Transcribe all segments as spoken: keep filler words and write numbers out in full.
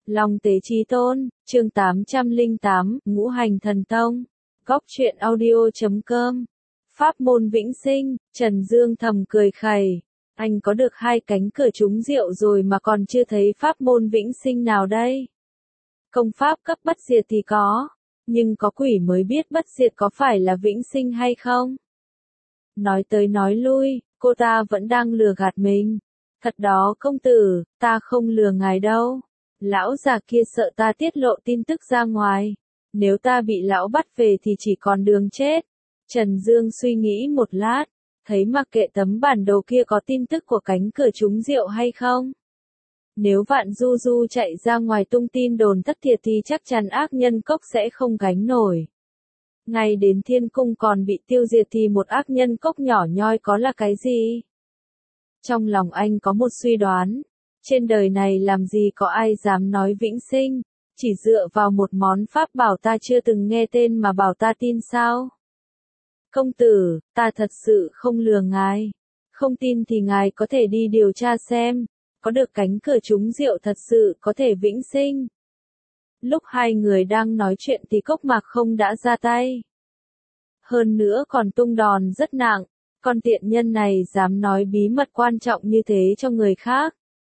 Long Tế Chí Tôn, chương tám trăm lẻ tám, Ngũ Hành Thần Tông. Góc truyện audio chấm com. Pháp môn vĩnh sinh, Trần Dương thầm cười khẩy. Anh có được hai cánh cửa trúng rượu rồi mà còn chưa thấy pháp môn vĩnh sinh nào đây. Công pháp cấp bất diệt thì có, nhưng có quỷ mới biết bất diệt có phải là vĩnh sinh hay không. Nói tới nói lui, cô ta vẫn đang lừa gạt mình. Thật đó công tử, ta không lừa ngài đâu. Lão già kia sợ ta tiết lộ tin tức ra ngoài. Nếu ta bị lão bắt về thì chỉ còn đường chết. Trần Dương suy nghĩ một lát, thấy mặc kệ tấm bản đồ kia có tin tức của cánh cửa trúng rượu hay không. Nếu Vạn Du Du chạy ra ngoài tung tin đồn thất thiệt thì chắc chắn ác nhân cốc sẽ không gánh nổi. Ngay đến thiên cung còn bị tiêu diệt thì một ác nhân cốc nhỏ nhoi có là cái gì? Trong lòng anh có một suy đoán. Trên đời này làm gì có ai dám nói vĩnh sinh, chỉ dựa vào một món pháp bảo ta chưa từng nghe tên mà bảo ta tin sao? Công tử, ta thật sự không lừa ngài. Không tin thì ngài có thể đi điều tra xem, có được cánh cửa trúng rượu thật sự có thể vĩnh sinh. Lúc hai người đang nói chuyện thì Cốc Mạc Không đã ra tay. Hơn nữa còn tung đòn rất nặng, con tiện nhân này dám nói bí mật quan trọng như thế cho người khác.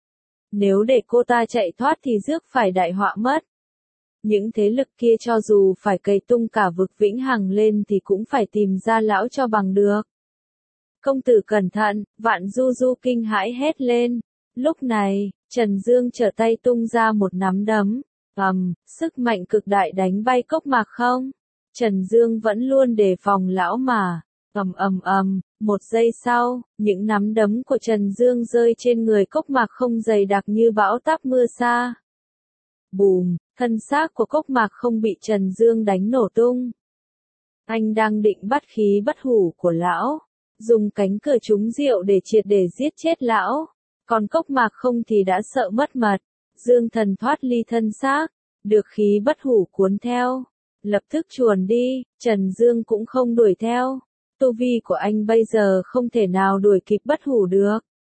Nếu để cô ta chạy thoát thì rước phải đại họa mất. Những thế lực kia cho dù phải cày tung cả vực vĩnh hằng lên thì cũng phải tìm ra lão cho bằng được. Công tử cẩn thận, Vạn Du Du kinh hãi hét lên. Lúc này, Trần Dương trở tay tung ra một nắm đấm. Ầm, sức mạnh cực đại đánh bay Cốc Mạc Không. Trần Dương vẫn luôn đề phòng lão mà. Ầm ầm ầm, một giây sau, những nắm đấm của Trần Dương rơi trên người Cốc Mạc Không dày đặc như bão táp mưa sa. Bùm, thân xác của Cốc Mạc Không bị Trần Dương đánh nổ tung. Anh đang định bắt khí bất hủ của lão, dùng cánh cửa trúng rượu để triệt để giết chết lão. Còn Cốc Mạc Không thì đã sợ mất mật, dương thần thoát ly thân xác, được khí bất hủ cuốn theo. Lập tức chuồn đi, Trần Dương cũng không đuổi theo. Tu vi của anh bây giờ không thể nào đuổi kịp bất hủ được.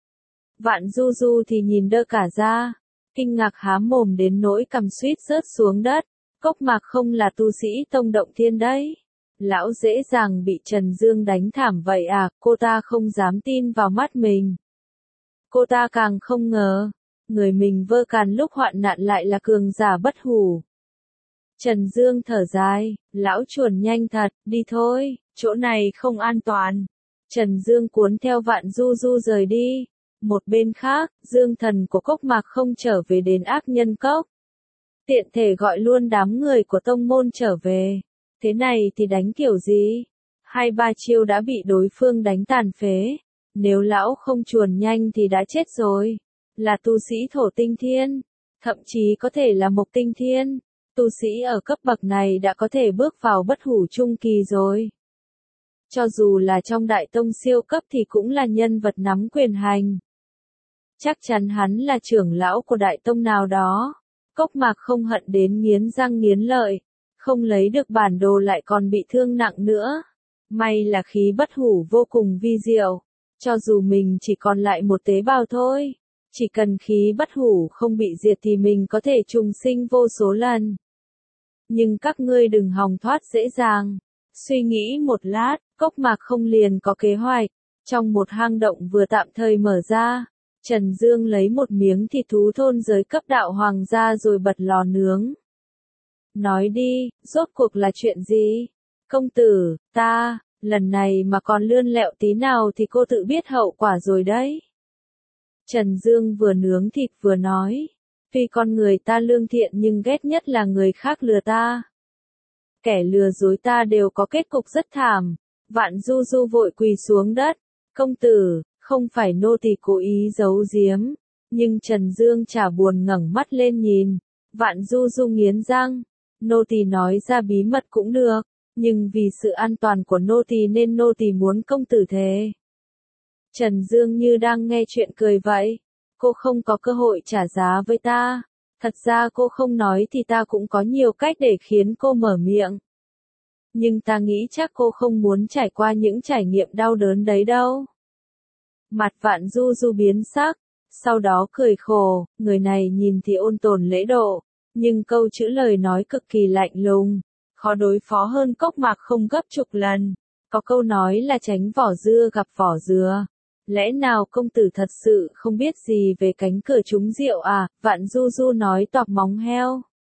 Vạn Du Du thì nhìn đơ cả ra, kinh ngạc há mồm đến nỗi cằm suýt rớt xuống đất. Cốc Mạc Không là tu sĩ tông động thiên đấy. Lão dễ dàng bị Trần Dương đánh thảm vậy à, cô ta không dám tin vào mắt mình. Cô ta càng không ngờ, người mình vơ càn lúc hoạn nạn lại là cường giả bất hủ. Trần Dương thở dài, lão chuồn nhanh thật, đi thôi, chỗ này không an toàn. Trần Dương cuốn theo Vạn Du Du rời đi. Một bên khác, dương thần của Cốc Mạc Không trở về đến ác nhân cốc. Tiện thể gọi luôn đám người của tông môn trở về. Thế này thì đánh kiểu gì? Hai ba chiêu đã bị đối phương đánh tàn phế. Nếu lão không chuồn nhanh thì đã chết rồi. Là tu sĩ thổ tinh thiên, thậm chí có thể là mộc tinh thiên. Tu sĩ ở cấp bậc này đã có thể bước vào bất hủ trung kỳ rồi. Cho dù là trong đại tông siêu cấp thì cũng là nhân vật nắm quyền hành. Chắc chắn hắn là trưởng lão của đại tông nào đó. Cốc Mạc Không hận đến nghiến răng nghiến lợi. Không lấy được bản đồ lại còn bị thương nặng nữa. May là khí bất hủ vô cùng vi diệu. Cho dù mình chỉ còn lại một tế bào thôi. Chỉ cần khí bất hủ không bị diệt thì mình có thể trùng sinh vô số lần. Nhưng các ngươi đừng hòng thoát dễ dàng. Suy nghĩ một lát, Cốc Mạc Không liền có kế hoạch. Trong một hang động vừa tạm thời mở ra, Trần Dương lấy một miếng thịt thú thôn giới cấp đạo hoàng ra rồi bật lò nướng. Nói đi, rốt cuộc là chuyện gì? Công tử, ta, lần này mà còn lươn lẹo tí nào thì cô tự biết hậu quả rồi đấy. Trần Dương vừa nướng thịt vừa nói. Tuy con người ta lương thiện nhưng ghét nhất là người khác lừa ta. Kẻ lừa dối ta đều có kết cục rất thảm. Vạn Du Du vội quỳ xuống đất. Công tử, không phải nô tỳ cố ý giấu giếm. Nhưng Trần Dương chả buồn ngẩng mắt lên nhìn. Vạn Du Du nghiến răng. Nô tỳ nói ra bí mật cũng được. Nhưng vì sự an toàn của nô tỳ nên nô tỳ muốn công tử thề. Trần Dương như đang nghe chuyện cười vậy. Cô không có cơ hội trả giá với ta. Thật ra cô không nói thì ta cũng có nhiều cách để khiến cô mở miệng. Nhưng ta nghĩ chắc cô không muốn trải qua những trải nghiệm đau đớn đấy đâu. Mặt Vạn Du Du biến sắc. sau đó cười khổ, người này nhìn thì ôn tồn lễ độ, nhưng câu chữ lời nói cực kỳ lạnh lùng, khó đối phó hơn cốc mạc không gấp chục lần. Có câu nói là tránh vỏ dưa gặp vỏ dừa. Lẽ nào công tử thật sự không biết gì về cánh cửa trúng rượu à? Vạn Du Du nói toạc móng heo.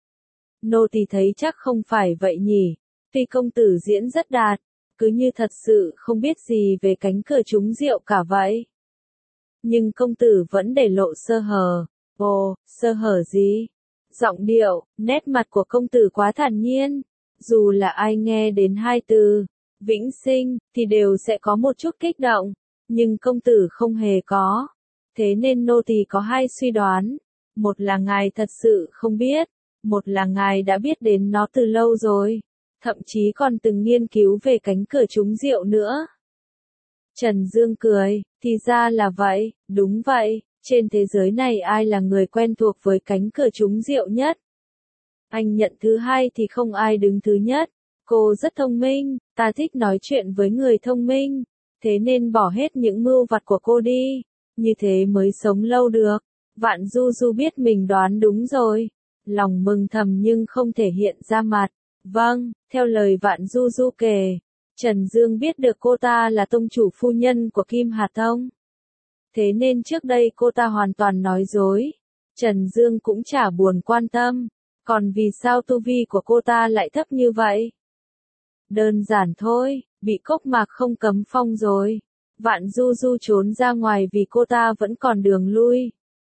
Nô tỳ thấy chắc không phải vậy nhỉ. Tuy công tử diễn rất đạt, cứ như thật sự không biết gì về cánh cửa trúng rượu cả vậy. Nhưng công tử vẫn để lộ sơ hở. Ồ, sơ hở gì? Giọng điệu, nét mặt của công tử quá thản nhiên. Dù là ai nghe đến hai từ vĩnh sinh, thì đều sẽ có một chút kích động. Nhưng công tử không hề có. Thế nên nô tỳ có hai suy đoán. Một là ngài thật sự không biết. Một là ngài đã biết đến nó từ lâu rồi. Thậm chí còn từng nghiên cứu về cánh cửa trúng rượu nữa. Trần Dương cười, thì ra là vậy, đúng vậy. Trên thế giới này ai là người quen thuộc với cánh cửa trúng rượu nhất? Anh nhận thứ hai thì không ai đứng thứ nhất. Cô rất thông minh, ta thích nói chuyện với người thông minh. Thế nên bỏ hết những mưu vặt của cô đi. Như thế mới sống lâu được. Vạn Du Du biết mình đoán đúng rồi. Lòng mừng thầm nhưng không thể hiện ra mặt. Vâng, theo lời Vạn Du Du kể, Trần Dương biết được cô ta là tông chủ phu nhân của Kim Hà Tông. Thế nên trước đây cô ta hoàn toàn nói dối. Trần Dương cũng chả buồn quan tâm. Còn vì sao tu vi của cô ta lại thấp như vậy? Đơn giản thôi, bị cốc mạc không cấm phong rồi. Vạn Du Du trốn ra ngoài vì cô ta vẫn còn đường lui.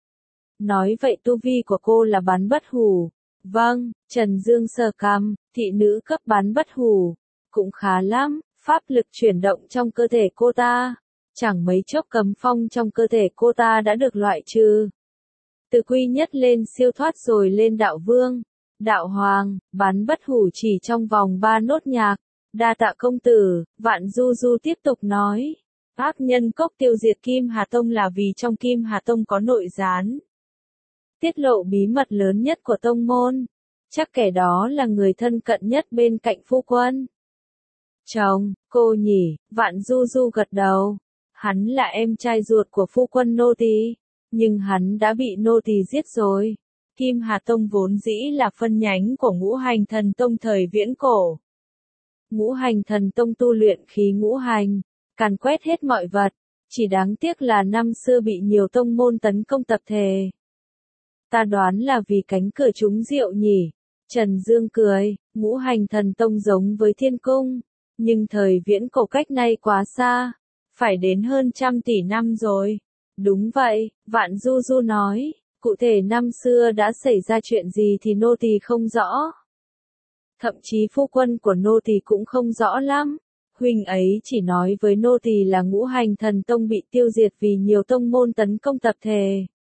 Nói vậy tu vi của cô là bán bất hủ. Vâng, Trần Dương sờ cằm, thị nữ cấp bán bất hủ. Cũng khá lắm, pháp lực chuyển động trong cơ thể cô ta. Chẳng mấy chốc cấm phong trong cơ thể cô ta đã được loại trừ. Từ quy nhất lên siêu thoát rồi lên đạo vương, đạo hoàng, bán bất hủ chỉ trong vòng ba nốt nhạc. Đa tạ công tử, Vạn Du Du tiếp tục nói. Ác nhân cốc tiêu diệt Kim Hà Tông là vì trong Kim Hà Tông có nội gián. Tiết lộ bí mật lớn nhất của tông môn. Chắc kẻ đó là người thân cận nhất bên cạnh phu quân. Chồng, cô nhỉ, Vạn Du Du gật đầu. Hắn là em trai ruột của phu quân nô tỳ, nhưng hắn đã bị nô tỳ giết rồi. Kim Hà Tông vốn dĩ là phân nhánh của Ngũ Hành Thần Tông thời viễn cổ. Ngũ Hành Thần Tông tu luyện khí ngũ hành, càn quét hết mọi vật, chỉ đáng tiếc là năm xưa bị nhiều tông môn tấn công tập thể. Ta đoán là vì cánh cửa trúng rượu nhỉ. Trần Dương cười, Ngũ Hành Thần Tông giống với Thiên Cung, nhưng thời viễn cổ cách nay quá xa, phải đến hơn trăm tỷ năm rồi. Đúng vậy, Vạn Du Du nói, cụ thể năm xưa đã xảy ra chuyện gì thì nô tỳ không rõ. Thậm chí phu quân của nô tỳ cũng không rõ lắm. Huynh ấy chỉ nói với nô tỳ là Ngũ Hành Thần Tông bị tiêu diệt vì nhiều tông môn tấn công tập thể.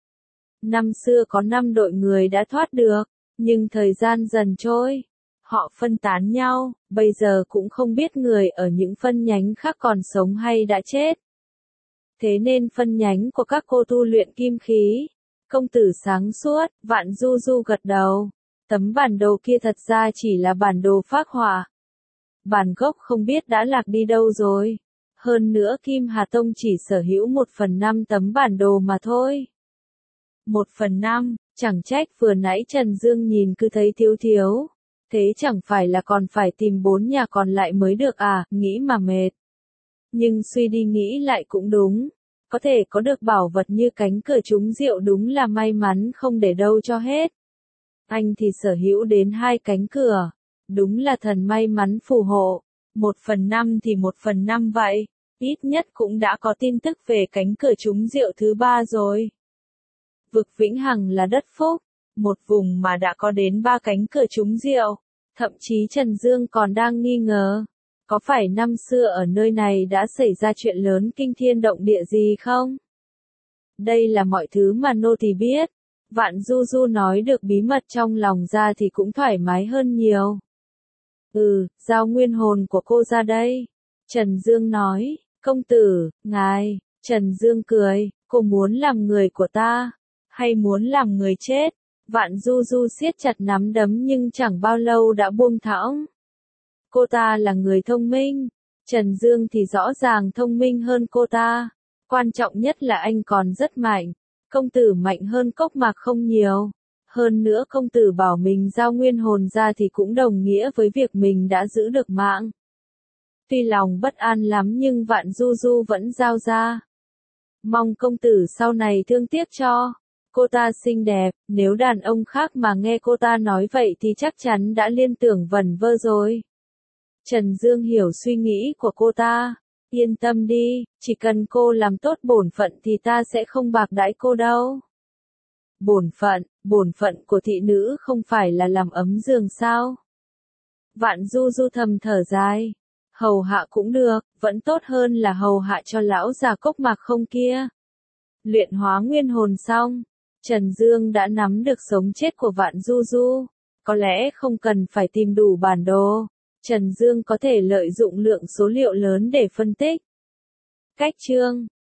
Năm xưa có năm đội người đã thoát được, nhưng thời gian dần trôi, họ phân tán nhau, bây giờ cũng không biết người ở những phân nhánh khác còn sống hay đã chết. Thế nên phân nhánh của các cô tu luyện kim khí. Công tử sáng suốt, Vạn Du Du gật đầu. Tấm bản đồ kia thật ra chỉ là bản đồ phác họa. Bản gốc không biết đã lạc đi đâu rồi. Hơn nữa Kim Hà Tông chỉ sở hữu một phần năm tấm bản đồ mà thôi. Một phần năm, chẳng trách vừa nãy Trần Dương nhìn cứ thấy thiếu thiếu. Thế chẳng phải là còn phải tìm bốn nhà còn lại mới được à, nghĩ mà mệt. Nhưng suy đi nghĩ lại cũng đúng. Có thể có được bảo vật như cánh cửa trúng rượu đúng là may mắn không để đâu cho hết. Anh thì sở hữu đến hai cánh cửa. Đúng là thần may mắn phù hộ. Một phần năm thì một phần năm vậy. Ít nhất cũng đã có tin tức về cánh cửa trúng rượu thứ ba rồi. Vực Vĩnh Hằng là đất phúc. Một vùng mà đã có đến ba cánh cửa trúng rượu. Thậm chí Trần Dương còn đang nghi ngờ. Có phải năm xưa ở nơi này đã xảy ra chuyện lớn kinh thiên động địa gì không? Đây là mọi thứ mà nô tỳ biết. Vạn Du Du nói được bí mật trong lòng ra thì cũng thoải mái hơn nhiều. Ừ, giao nguyên hồn của cô ra đây. Trần Dương nói, công tử, ngài. Trần Dương cười, cô muốn làm người của ta, hay muốn làm người chết? Vạn Du Du siết chặt nắm đấm nhưng chẳng bao lâu đã buông thõng. Cô ta là người thông minh. Trần Dương thì rõ ràng thông minh hơn cô ta. Quan trọng nhất là anh còn rất mạnh. công tử mạnh hơn Cốc Mạc không nhiều. Hơn nữa công tử bảo mình giao nguyên hồn ra thì cũng đồng nghĩa với việc mình đã giữ được mạng. Tuy lòng bất an lắm nhưng Vạn Du Du vẫn giao ra. Mong công tử sau này thương tiếc cho. Cô ta xinh đẹp, nếu đàn ông khác mà nghe cô ta nói vậy thì chắc chắn đã liên tưởng vẩn vơ rồi. Trần Dương hiểu suy nghĩ của cô ta. Yên tâm đi, chỉ cần cô làm tốt bổn phận thì ta sẽ không bạc đãi cô đâu. Bổn phận, bổn phận của thị nữ không phải là làm ấm giường sao? Vạn Du Du thầm thở dài. Hầu hạ cũng được, vẫn tốt hơn là hầu hạ cho lão già Cốc Mạc không kia. Luyện hóa nguyên hồn xong, Trần Dương đã nắm được sống chết của Vạn Du Du. Có lẽ không cần phải tìm đủ bản đồ. Trần Dương có thể lợi dụng lượng số liệu lớn để phân tích. Cách chương